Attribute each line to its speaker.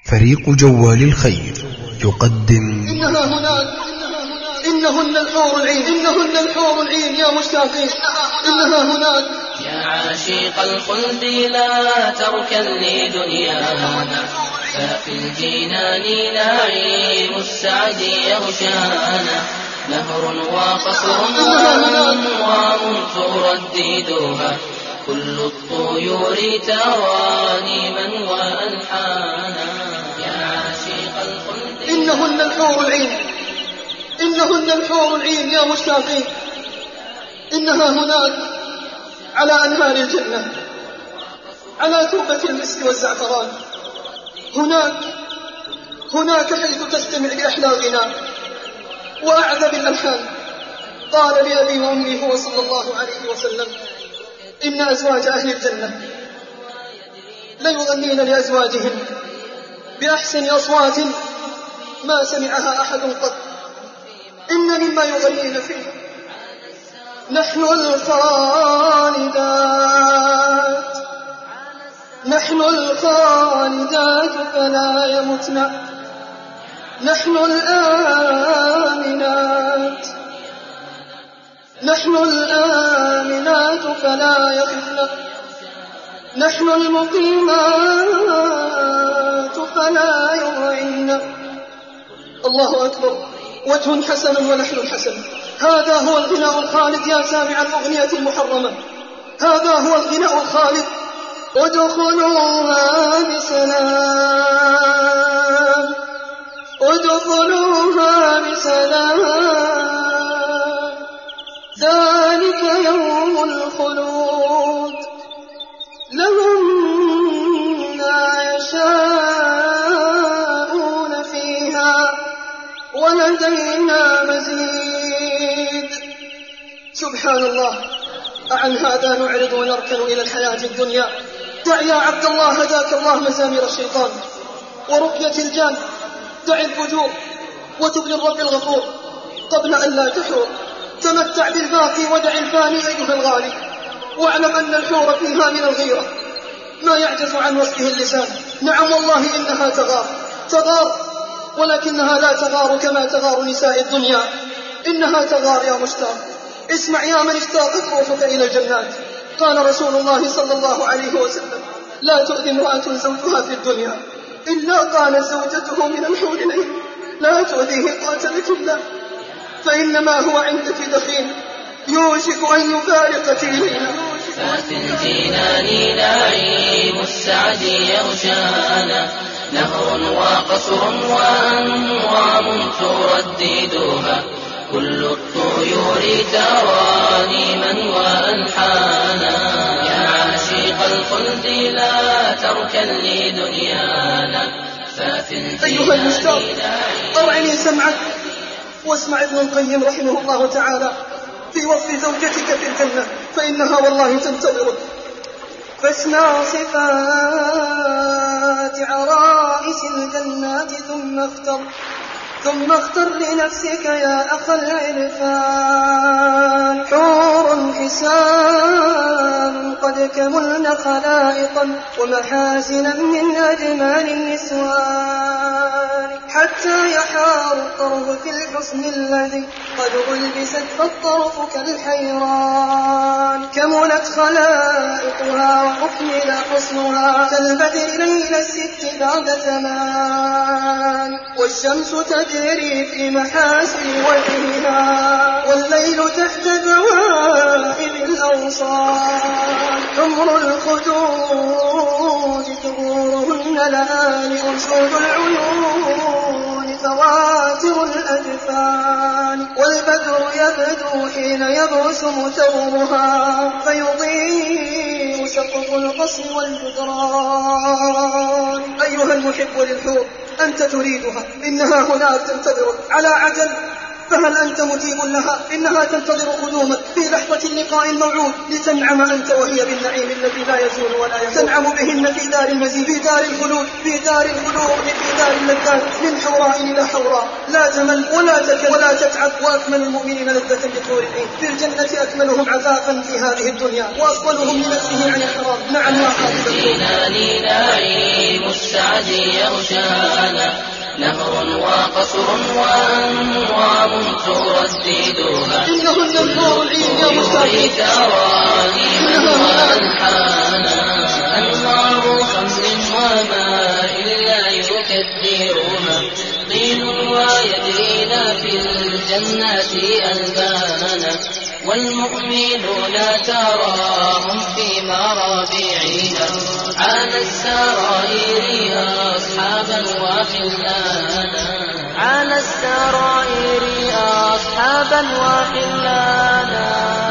Speaker 1: فريق جوال الخير يقدم
Speaker 2: إنها هناك، إنهن الحور العين، إنهن الحور العين يا مشتاقين، إنها هناك.
Speaker 3: يا عاشق الخلد لا تركن لدنيانا، ففي الجنان نعيم السعد يغشانا. نهر وقصر وأنوار ترددها، كل الطيور ترانيما وألحانا. يا عاشق الخلد
Speaker 2: إنهن الحور العين، إنهن الحور العين يا مشتاقين، إنها هناك على أنهار الجنة، على تربة المسك والزعفران. هناك حيث تستمع لأحلى غناء وأعذب الألحان. قال لأبي وأمي هو صلى الله عليه وسلم: إن أزواج أهل الجنة ليغنين لأزواجهم بأحسن أصوات ما سمعها أحد قط. إن مما يغنين فيه: نحن الخالدات، نحن الخالدات فلا يمتن، نحن الآمنات، نحن الآمنات فلا يخفن، نحن المقيمات فلا يضعن. الله أكبر. وجه حسن ولحن حسن، هذا هو الغناء الخالد يا سامع الأغنية المحرمة، هذا هو الغناء الخالد. ادخلوها بسلام، ادخلوها بسلام، ذلك يوم الخلود، لهم ما يشاءون فيها ولدينا مزيد. سبحان الله. أعن هذا نعرض ونركن إلى الحياة الدنيا. دع يا عبد الله هداك الله مزامير الشيطان ورقية الجان. دع الفجور وتب للرب الغفور قبل أن لا تحور. تمتع بالباقي ودع الفاني أيها الغالي، واعلم أن الحور فيها من الغيرة ما يعجز عن وصفه اللسان. نعم والله إنها تغار، ولكنها لا تغار كما تغار نساء الدنيا، إنها تغار يا مشتاق. اسمع يا من اشتاقت روحك إلى الجنات. قال رسول الله صلى الله عليه وسلم: لا تؤذي امرأة زوجها في الدنيا إلا قالت زوجته من الحور العين: لا تؤذيه قاتلك الله، فإنما هو عندك دخيل يوشك أن يفارقك إلينا.
Speaker 3: ففي الجنان نعيم السعد يغشانا، نهر وقصر وأنوار ترددها، كل الطيور ترانيما وألحانا. يا عاشق الخلد لا تركن لدنيانا، ففي
Speaker 2: أيها المشتاق أرعني سمعك واسمع ابن القيم رحمه الله تعالى في وصف زوجتك في الجنة، فإنها والله تنتظرك. فاسمع صفات عرائس الجنات ثم اختر لنفسك يا أخ العرفان. حور حسان قد كملن خلائقا ومحاسنا من أجمال النسوان، حتى يحار الطرف في الحسن الذي قد ألبست فالطرف كالحيران. كملت خلائقها وأكمل حسنها كالبدر ليل الست بعد ثمان، والشمس تجري في محاسن وجهها والليل تحت ذوائب الأوصال. حمر الخدود ثغورهن لآلئ، سود العيون فواتر الأجفان، والبدر يبدو حين يبرسم ثوبها فيضيء سقف القصر والجدران. أيها المحب للحور أنت تريدها، إنها هناك تنتظرك على عجل، فهل أنت مجيب لها؟ إنها تنتظر قدومك في لحظة اللقاء الموعود لتنعم أنت وهي بالنعيم الذي لا يزول ولا يزول. تنعم بهن في دار المزيد، في دار الخلود، في دار الخلود، في دار اللذات، من حوراء إلى حوراء، لا تمل ولا تكل ولا تتعب. وأكمل المؤمنين لذة بحور العين في الجنة أكملهم عفافا في هذه الدنيا وأفضلهم لنفسه عن الحرام. نعم يا حبيبي.
Speaker 3: السعد يغشانا نهر وقصر وأنوام ترددها
Speaker 2: إنهن النور العين يا مستعد
Speaker 3: ترانيما وألحانا أنوار خمر وماء لا يكدرها طين ويجرينا في الجنات ألبانا والمؤمنون تراهم في مرابعها على السرائر أصحابا وخلانا
Speaker 4: على السرائر أصحابا وخلانا